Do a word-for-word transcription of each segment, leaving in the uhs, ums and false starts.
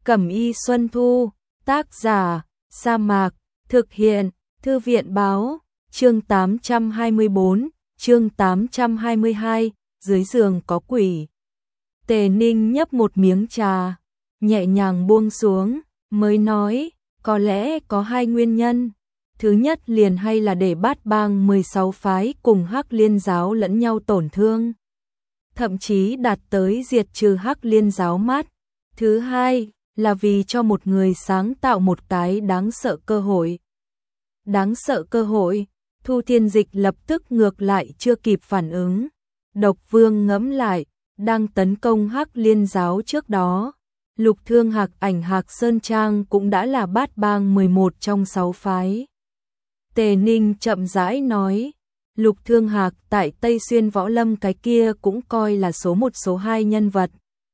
Cẩm y Xuân Thu, tác giả, Sa Mạc, thực hiện, Thư viện báo, chương tám trăm hai mươi bốn, chương tám trăm hai mươi hai, dưới giường có quỷ. Tề Ninh nhấp một miếng trà, nhẹ nhàng buông xuống, mới nói, có lẽ có hai nguyên nhân. Thứ nhất liền hay là để Bát Bang mười sáu phái cùng Hắc Liên giáo lẫn nhau tổn thương, thậm chí đạt tới diệt trừ Hắc Liên giáo mắt. Thứ hai là vì cho một người sáng tạo một cái đáng sợ cơ hội. Đáng sợ cơ hội, Thu Thiên Dịch lập tức ngược lại chưa kịp phản ứng. Độc Vương ngẫm lại, đang tấn công Hắc Liên giáo trước đó, Lục Thương Hạc ảnh Hạc Sơn Trang cũng đã là Bát Bang mười một trong sáu phái. Tề Ninh chậm rãi nói, Lục Thương Hạc tại Tây Xuyên Võ Lâm cái kia cũng coi là số một số hai nhân vật.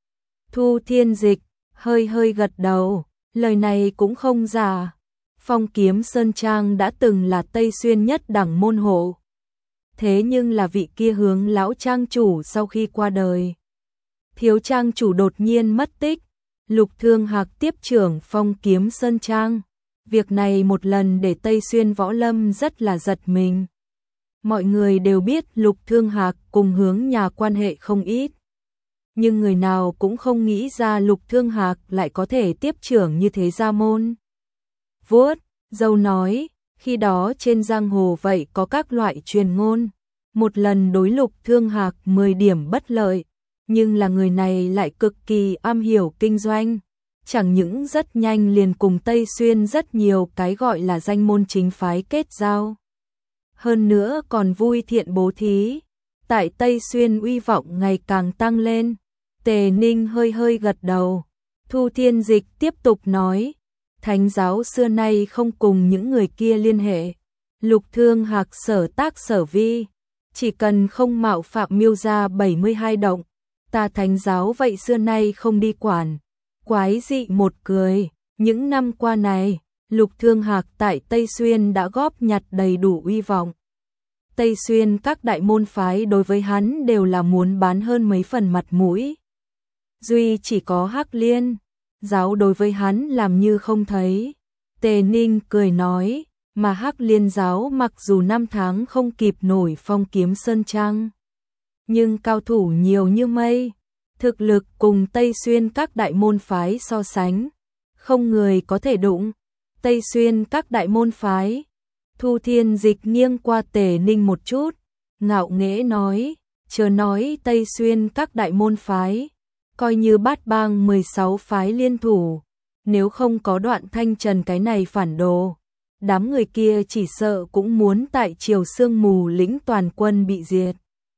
Thu Thiên Dịch hơi hơi gật đầu, lời này cũng không giả. Phong Kiếm Sơn Trang đã từng là Tây Xuyên nhất đẳng môn hộ. Thế nhưng là vị kia Hướng lão trang chủ sau khi qua đời, thiếu trang chủ đột nhiên mất tích, Lục Thương Hạc tiếp trưởng Phong Kiếm Sơn Trang. Việc này một lần để Tây Xuyên Võ Lâm rất là giật mình. Mọi người đều biết Lục Thương Hạc cùng Hướng nhà quan hệ không ít, nhưng người nào cũng không nghĩ ra Lục Thương Hạc lại có thể tiếp trưởng như thế gia môn. Vuốt dâu nói, khi đó trên giang hồ vậy có các loại truyền ngôn, một lần đối Lục Thương Hạc mười điểm bất lợi, nhưng là người này lại cực kỳ am hiểu kinh doanh, chẳng những rất nhanh liền cùng Tây Xuyên rất nhiều cái gọi là danh môn chính phái kết giao, hơn nữa còn vui thiện bố thí, tại Tây Xuyên uy vọng ngày càng tăng lên. Tề Ninh hơi hơi gật đầu. Thu Thiên Dịch tiếp tục nói, Thánh giáo xưa nay không cùng những người kia liên hệ. Lục Thương Hạc sở tác sở vi, chỉ cần không mạo phạm Miêu gia bảy mươi hai động, ta Thánh giáo vậy xưa nay không đi quản. Quái dị một cười, những năm qua này, Lục Thương Hạc tại Tây Xuyên đã góp nhặt đầy đủ uy vọng. Tây Xuyên các đại môn phái đối với hắn đều là muốn bán hơn mấy phần mặt mũi. Duy chỉ có Hắc Liên giáo đối với hắn làm như không thấy. Tề Ninh cười nói, mà Hắc Liên giáo mặc dù năm tháng không kịp nổi Phong Kiếm Sơn Trang, nhưng cao thủ nhiều như mây, thực lực cùng Tây Xuyên các đại môn phái so sánh, không người có thể đụng. Tây Xuyên các đại môn phái. Thu Thiên Dịch nghiêng qua Tề Ninh một chút, ngạo nghễ nói, chớ nói Tây Xuyên các đại môn phái, coi như Bát Bang mười sáu phái liên thủ, nếu không có Đoạn Thanh Trần cái này phản đồ, đám người kia chỉ sợ cũng muốn tại Triều Sương Mù lĩnh toàn quân bị diệt.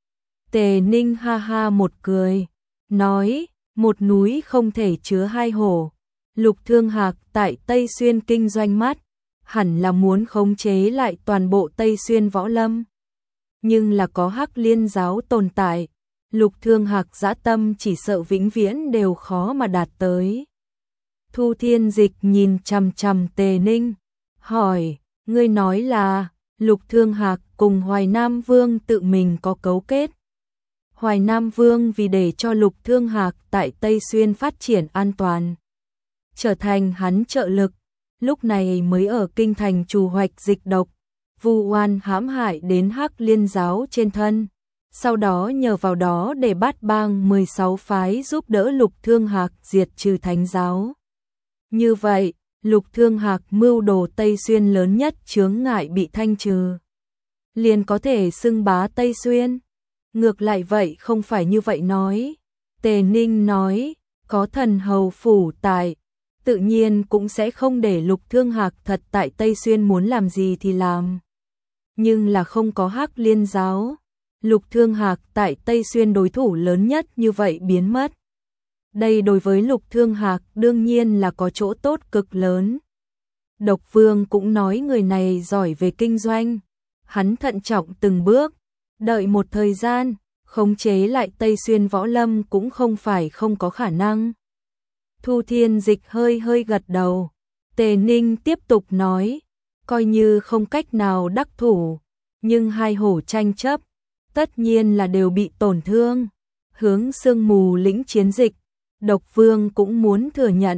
Tề Ninh ha ha một cười, nói, một núi không thể chứa hai hổ. Lục Thương Hạc tại Tây Xuyên kinh doanh mắt, hẳn là muốn khống chế lại toàn bộ Tây Xuyên Võ Lâm. Nhưng là có Hắc Liên giáo tồn tại, Lục Thương Hạc dã tâm chỉ sợ vĩnh viễn đều khó mà đạt tới. Thu Thiên Dịch nhìn chằm chằm Tề Ninh, hỏi, ngươi nói là Lục Thương Hạc cùng Hoài Nam Vương tự mình có cấu kết. Hoài Nam Vương vì để cho Lục Thương Hạc tại Tây Xuyên phát triển an toàn, trở thành hắn trợ lực, lúc này mới ở kinh thành trù hoạch dịch độc, vu oan hãm hại đến Hắc Liên giáo trên thân, sau đó nhờ vào đó để Bát Bang mười sáu phái giúp đỡ Lục Thương Hạc diệt trừ Thánh giáo. Như vậy, Lục Thương Hạc mưu đồ Tây Xuyên lớn nhất chướng ngại bị thanh trừ, liền có thể xưng bá Tây Xuyên. Ngược lại vậy không phải như vậy nói. Tề Ninh nói, có thần hầu phủ tại, tự nhiên cũng sẽ không để Lục Thương Hạc thật tại Tây Xuyên muốn làm gì thì làm. Nhưng là không có Hắc Liên giáo, Lục Thương Hạc tại Tây Xuyên đối thủ lớn nhất như vậy biến mất. Đây đối với Lục Thương Hạc đương nhiên là có chỗ tốt cực lớn. Độc Vương cũng nói người này giỏi về kinh doanh, hắn thận trọng từng bước, đợi một thời gian, khống chế lại Tây Xuyên Võ Lâm cũng không phải không có khả năng. Thu Thiên Dịch hơi hơi gật đầu. Tề Ninh tiếp tục nói, coi như không cách nào đắc thủ, nhưng hai hổ tranh chấp, tất nhiên là đều bị tổn thương. Hướng Sương Mù lĩnh chiến dịch, Độc Vương cũng muốn thừa nhận,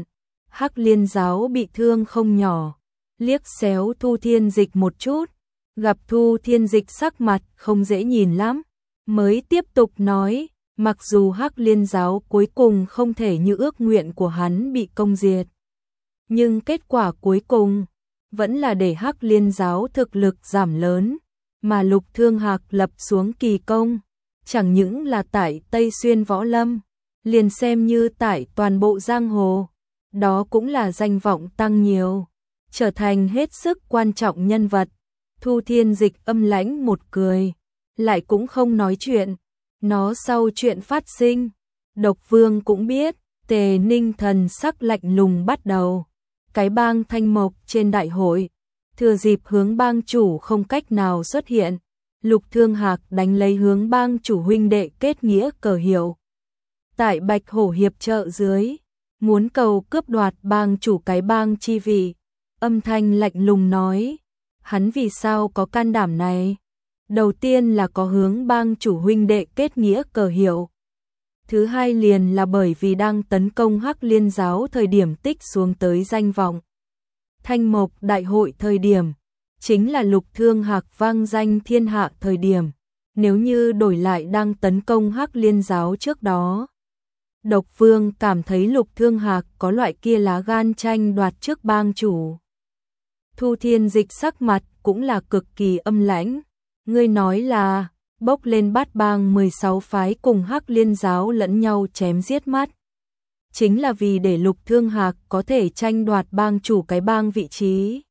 Hắc Liên giáo bị thương không nhỏ, liếc xéo Thu Thiên Dịch một chút, gặp Thu Thiên Dịch sắc mặt không dễ nhìn lắm, mới tiếp tục nói, mặc dù Hắc Liên giáo cuối cùng không thể như ước nguyện của hắn bị công diệt, nhưng kết quả cuối cùng vẫn là để Hắc Liên giáo thực lực giảm lớn, mà Lục Thương Hạc lập xuống kỳ công, chẳng những là tại Tây Xuyên Võ Lâm, liền xem như tại toàn bộ giang hồ, đó cũng là danh vọng tăng nhiều, trở thành hết sức quan trọng nhân vật. Thu Thiên Dịch âm lãnh một cười, lại cũng không nói chuyện. Nó sau chuyện phát sinh, Độc Vương cũng biết, Tề Ninh thần sắc lạnh lùng bắt đầu. Cái bang Thanh Mộc trên đại hội, thừa dịp hướng bang chủ không cách nào xuất hiện, Lục Thương Hạc đánh lấy hướng bang chủ huynh đệ kết nghĩa cờ hiệu. Tại Bạch Hổ hiệp trợ dưới, muốn cầu cướp đoạt bang chủ cái bang chi vị, âm thanh lạnh lùng nói, hắn vì sao có can đảm này? Đầu tiên là có hướng bang chủ huynh đệ kết nghĩa cờ hiệu. Thứ hai liền là bởi vì đang tấn công Hắc Liên giáo thời điểm tích xuống tới danh vọng. Thanh Mộc đại hội thời điểm, chính là Lục Thương Hạc vang danh thiên hạ thời điểm, nếu như đổi lại đang tấn công Hắc Liên giáo trước đó. Độc Vương cảm thấy Lục Thương Hạc có loại kia lá gan tranh đoạt trước bang chủ. Thu Thiên Dịch sắc mặt cũng là cực kỳ âm lãnh. Ngươi nói là bốc lên bát bang mười sáu phái cùng Hắc Liên giáo lẫn nhau chém giết mắt. Chính là vì để Lục Thương Hạc có thể tranh đoạt bang chủ cái bang vị trí.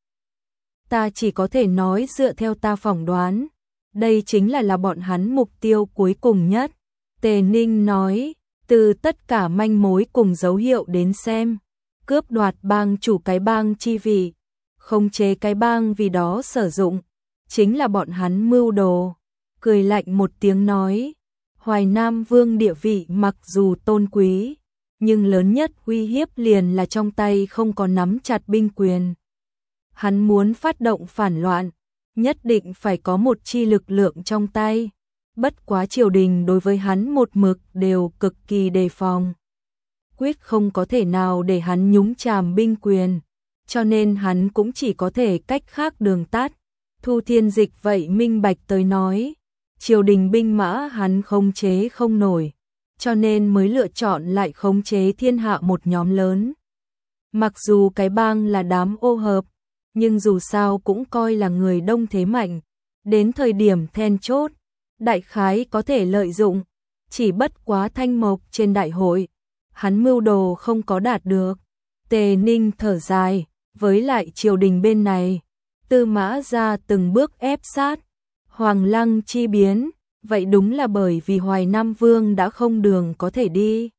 Ta chỉ có thể nói dựa theo ta phỏng đoán, đây chính là là bọn hắn mục tiêu cuối cùng nhất. Tề Ninh nói, từ tất cả manh mối cùng dấu hiệu đến xem, cướp đoạt bang chủ cái bang chi vị, khống chế cái bang vì đó sử dụng, chính là bọn hắn mưu đồ. Cười lạnh một tiếng nói, Hoài Nam Vương địa vị mặc dù tôn quý, nhưng lớn nhất uy hiếp liền là trong tay không có nắm chặt binh quyền. Hắn muốn phát động phản loạn, nhất định phải có một chi lực lượng trong tay. Bất quá triều đình đối với hắn một mực đều cực kỳ đề phòng. Quyết không có thể nào để hắn nhúng chàm binh quyền, cho nên hắn cũng chỉ có thể cách khác đường tắt. Thu Thiên Dịch vậy minh bạch tới nói, triều đình binh mã hắn khống chế không nổi, cho nên mới lựa chọn lại khống chế thiên hạ một nhóm lớn. Mặc dù cái bang là đám ô hợp, nhưng dù sao cũng coi là người đông thế mạnh, đến thời điểm then chốt, đại khái có thể lợi dụng, chỉ bất quá Thanh Mộc trên đại hội, hắn mưu đồ không có đạt được. Tề Ninh thở dài, với lại triều đình bên này, Tư Mã gia từng bước ép sát, Hoàng Lăng chi biến, vậy đúng là bởi vì Hoài Nam Vương đã không đường có thể đi,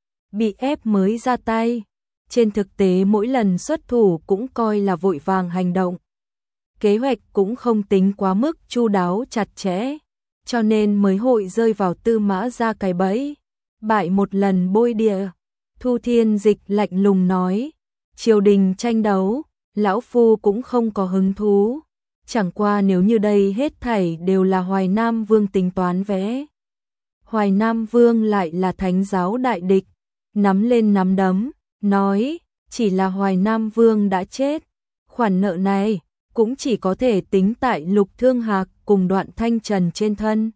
bị ép mới ra tay. Trên thực tế mỗi lần xuất thủ cũng coi là vội vàng hành động, kế hoạch cũng không tính quá mức chu đáo chặt chẽ, cho nên mới hội rơi vào Tư Mã gia cái bẫy, bại một lần bôi địa. Thu Thiên Dịch lạnh lùng nói, triều đình tranh đấu, lão phu cũng không có hứng thú, chẳng qua nếu như đây hết thảy đều là Hoài Nam Vương tính toán vẽ. Hoài Nam Vương lại là thánh giáo đại địch, nắm lên nắm đấm, nói, chỉ là Hoài Nam Vương đã chết, khoản nợ này cũng chỉ có thể tính tại Lục Thương Hạc cùng Đoạn Thanh Trần trên thân.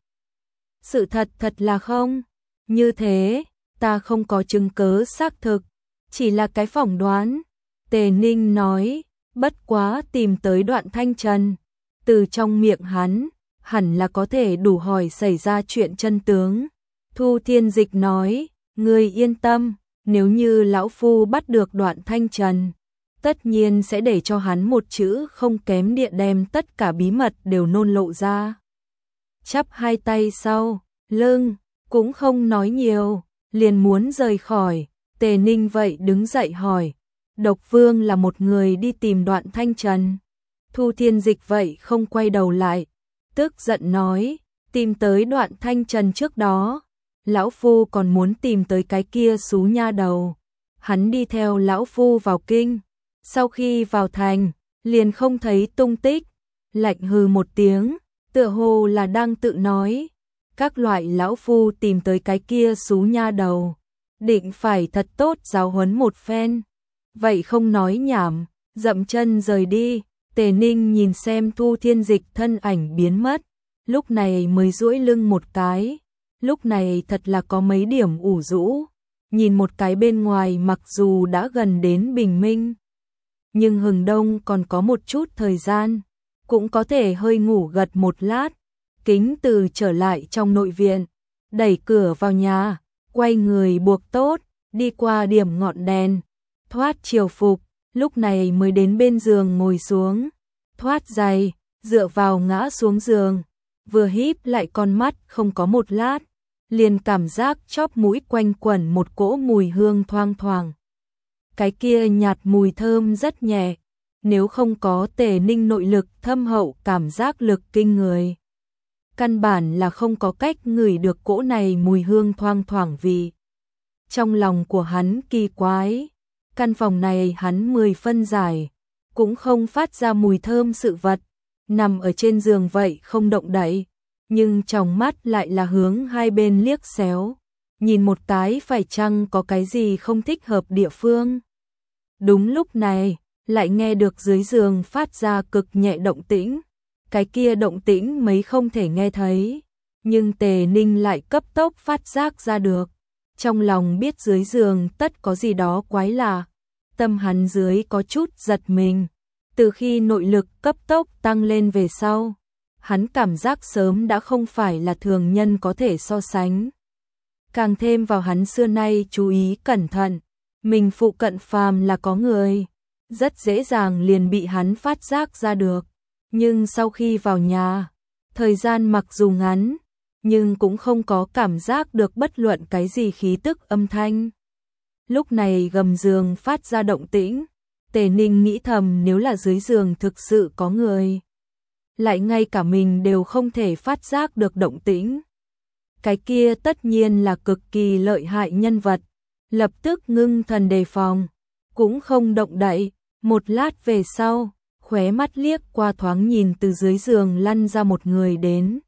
Sự thật thật là không, như thế, ta không có chứng cứ xác thực, chỉ là cái phỏng đoán. Tề Ninh nói, bất quá tìm tới Đoạn Thanh Trần, từ trong miệng hắn, hẳn là có thể đủ hỏi xảy ra chuyện chân tướng. Thu Thiên Dịch nói, ngươi yên tâm, nếu như lão phu bắt được Đoạn Thanh Trần, tất nhiên sẽ để cho hắn một chữ không kém địa đem tất cả bí mật đều nôn lộ ra. Chắp hai tay sau lưng, cũng không nói nhiều, liền muốn rời khỏi. Tề Ninh vậy đứng dậy hỏi, Độc Vương là một người đi tìm Đoạn Thanh Trần. Thu Thiên Dịch vậy không quay đầu lại, tức giận nói, tìm tới Đoạn Thanh Trần trước đó, lão phu còn muốn tìm tới cái kia xú nha đầu. Hắn đi theo lão phu vào kinh, sau khi vào thành, liền không thấy tung tích, lạnh hừ một tiếng, tựa hồ là đang tự nói, các loại lão phu tìm tới cái kia xú nha đầu, định phải thật tốt giáo huấn một phen. vậy không nói nhảm, dậm chân rời đi. Tề Ninh nhìn xem Thu Thiên Dịch thân ảnh biến mất, lúc này mới duỗi lưng một cái, lúc này thật là có mấy điểm ủ rũ, nhìn một cái bên ngoài mặc dù đã gần đến bình minh, nhưng hừng đông còn có một chút thời gian, cũng có thể hơi ngủ gật một lát. Kính Từ trở lại trong nội viện, đẩy cửa vào nhà, quay người buộc tốt, đi qua điểm ngọn đèn, thoát triều phục, lúc này mới đến bên giường ngồi xuống, thoát giày, dựa vào ngã xuống giường, vừa híp lại con mắt không có một lát, liền cảm giác chóp mũi quanh quẩn một cỗ mùi hương thoang thoảng. Cái kia nhạt mùi thơm rất nhẹ, nếu không có Tề Ninh nội lực thâm hậu cảm giác lực kinh người, căn bản là không có cách ngửi được cỗ này mùi hương thoang thoảng vị. Trong lòng của hắn kỳ quái, căn phòng này hắn mười phân giải, cũng không phát ra mùi thơm sự vật, nằm ở trên giường vậy không động đậy, nhưng trong mắt lại là hướng hai bên liếc xéo, nhìn một cái phải chăng có cái gì không thích hợp địa phương. Đúng lúc này, lại nghe được dưới giường phát ra cực nhẹ động tĩnh, cái kia động tĩnh mấy không thể nghe thấy, nhưng Tề Ninh lại cấp tốc phát giác ra được, trong lòng biết dưới giường tất có gì đó quái lạ, tâm hắn dưới có chút giật mình. Từ khi nội lực cấp tốc tăng lên về sau, hắn cảm giác sớm đã không phải là thường nhân có thể so sánh. Càng thêm vào hắn xưa nay chú ý cẩn thận, mình phụ cận phàm là có người, rất dễ dàng liền bị hắn phát giác ra được. Nhưng sau khi vào nhà, thời gian mặc dù ngắn, nhưng cũng không có cảm giác được bất luận cái gì khí tức âm thanh. Lúc này gầm giường phát ra động tĩnh, Tề Ninh nghĩ thầm nếu là dưới giường thực sự có người, lại ngay cả mình đều không thể phát giác được động tĩnh. Cái kia tất nhiên là cực kỳ lợi hại nhân vật, lập tức ngưng thần đề phòng, cũng không động đậy. Một lát về sau, khóe mắt liếc qua thoáng nhìn từ dưới giường lăn ra một người đến.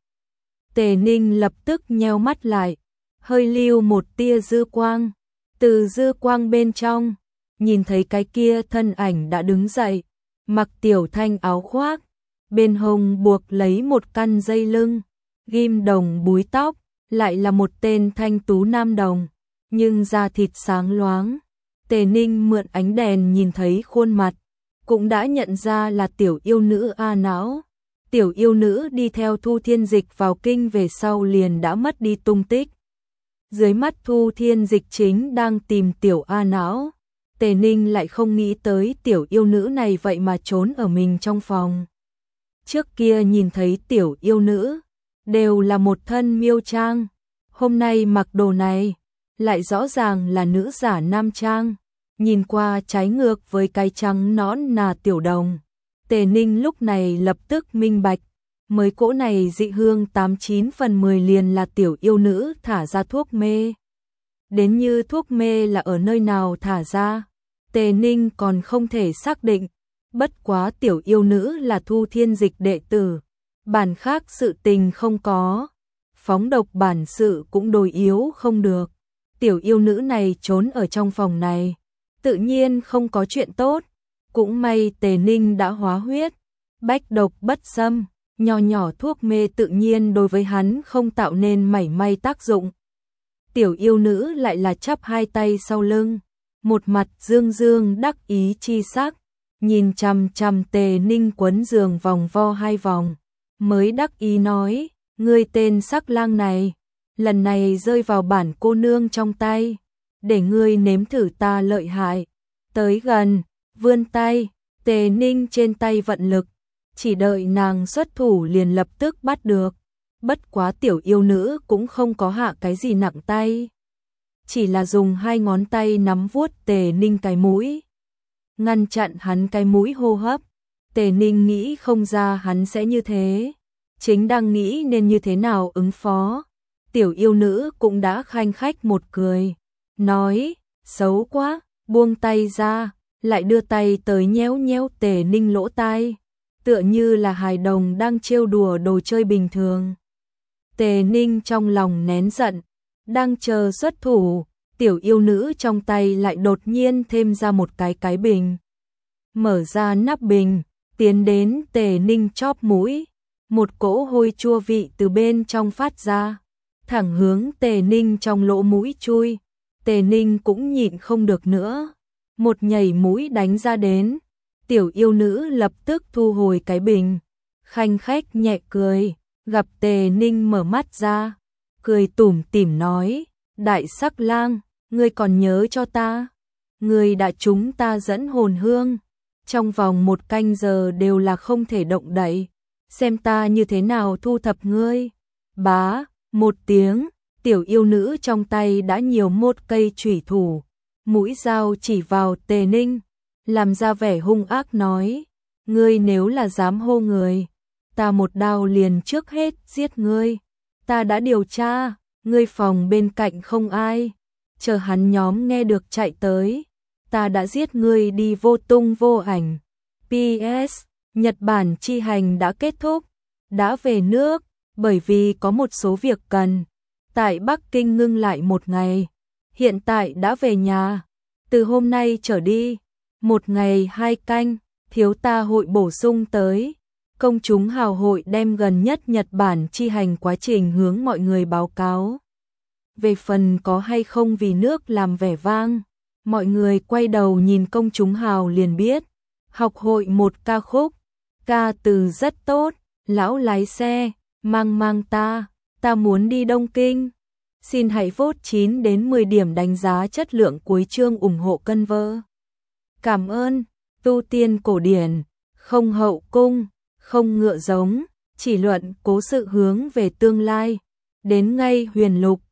Tề Ninh lập tức nheo mắt lại, hơi lưu một tia dư quang, từ dư quang bên trong, nhìn thấy cái kia thân ảnh đã đứng dậy, mặc tiểu thanh áo khoác, bên hông buộc lấy một căn dây lưng, ghim đồng búi tóc, lại là một tên thanh tú nam đồng, nhưng da thịt sáng loáng. Tề Ninh mượn ánh đèn nhìn thấy khuôn mặt, cũng đã nhận ra là tiểu yêu nữ A Não. Tiểu yêu nữ đi theo Thu Thiên Dịch vào kinh về sau liền đã mất đi tung tích. Dưới mắt Thu Thiên Dịch chính đang tìm tiểu A Não, Tề Ninh lại không nghĩ tới tiểu yêu nữ này vậy mà trốn ở mình trong phòng. Trước kia nhìn thấy tiểu yêu nữ, đều là một thân miêu trang, hôm nay mặc đồ này, lại rõ ràng là nữ giả nam trang, nhìn qua trái ngược với cái trắng nõn nà tiểu đồng. Tề Ninh lúc này lập tức minh bạch, mới cỗ này dị hương tám chín phần mười liền là tiểu yêu nữ thả ra thuốc mê. Đến như thuốc mê là ở nơi nào thả ra, Tề Ninh còn không thể xác định, bất quá tiểu yêu nữ là Thu Thiên Dịch đệ tử, bản khác sự tình không có, phóng độc bản sự cũng đồi yếu không được. Tiểu yêu nữ này trốn ở trong phòng này, tự nhiên không có chuyện tốt, cũng may Tề Ninh đã hóa huyết, bách độc bất xâm, nho nhỏ thuốc mê tự nhiên đối với hắn không tạo nên mảy may tác dụng. Tiểu yêu nữ lại là chắp hai tay sau lưng, một mặt dương dương đắc ý chi sắc, nhìn chằm chằm Tề Ninh quấn giường vòng vo hai vòng, mới đắc ý nói, ngươi tên sắc lang này, lần này rơi vào bản cô nương trong tay, để ngươi nếm thử ta lợi hại. Tới gần, vươn tay, Tề Ninh trên tay vận lực, chỉ đợi nàng xuất thủ liền lập tức bắt được. Bất quá tiểu yêu nữ cũng không có hạ cái gì nặng tay, chỉ là dùng hai ngón tay nắm vuốt Tề Ninh cái mũi, ngăn chặn hắn cái mũi hô hấp. Tề Ninh nghĩ không ra hắn sẽ như thế, chính đang nghĩ nên như thế nào ứng phó. Tiểu yêu nữ cũng đã khanh khách một cười, nói, xấu quá, buông tay ra, lại đưa tay tới nhéo nhéo Tề Ninh lỗ tai, tựa như là hài đồng đang trêu đùa đồ chơi bình thường. Tề Ninh trong lòng nén giận, đang chờ xuất thủ, tiểu yêu nữ trong tay lại đột nhiên thêm ra một cái cái bình. Mở ra nắp bình, tiến đến Tề Ninh chóp mũi, một cỗ hôi chua vị từ bên trong phát ra, thẳng hướng Tề Ninh trong lỗ mũi chui. Tề Ninh cũng nhịn không được nữa, một nhảy mũi đánh ra đến. Tiểu yêu nữ lập tức thu hồi cái bình, khanh khách nhẹ cười, gặp Tề Ninh mở mắt ra, cười tủm tỉm nói, đại sắc lang, ngươi còn nhớ cho ta, ngươi đã chúng ta dẫn hồn hương, trong vòng một canh giờ đều là không thể động đậy, xem ta như thế nào thu thập ngươi. Bá, một tiếng, tiểu yêu nữ trong tay đã nhiều một cây chủy thủ, mũi dao chỉ vào Tề Ninh, làm ra vẻ hung ác nói, ngươi nếu là dám hô người, ta một đao liền trước hết giết ngươi. Ta đã điều tra, ngươi phòng bên cạnh không ai, chờ hắn nhóm nghe được chạy tới, ta đã giết ngươi đi vô tung vô ảnh. pê ét. Nhật Bản chi hành đã kết thúc, đã về nước, bởi vì có một số việc cần. Tại Bắc Kinh ngưng lại một ngày, hiện tại đã về nhà. Từ hôm nay trở đi, một ngày hai canh, thiếu ta hội bổ sung tới. Công chúng hào hội đem gần nhất Nhật Bản chi hành quá trình hướng mọi người báo cáo. Về phần có hay không vì nước làm vẻ vang, mọi người quay đầu nhìn công chúng hào liền biết. Học hội một ca khúc, ca từ rất tốt, lão lái xe, mang mang ta, ta muốn đi Đông Kinh. Xin hãy vote chín đến mười điểm đánh giá chất lượng cuối chương ủng hộ cân vơ. Cảm ơn, tu tiên cổ điển, không hậu cung, không ngựa giống, chỉ luận cố sự hướng về tương lai, đến ngay huyền lục.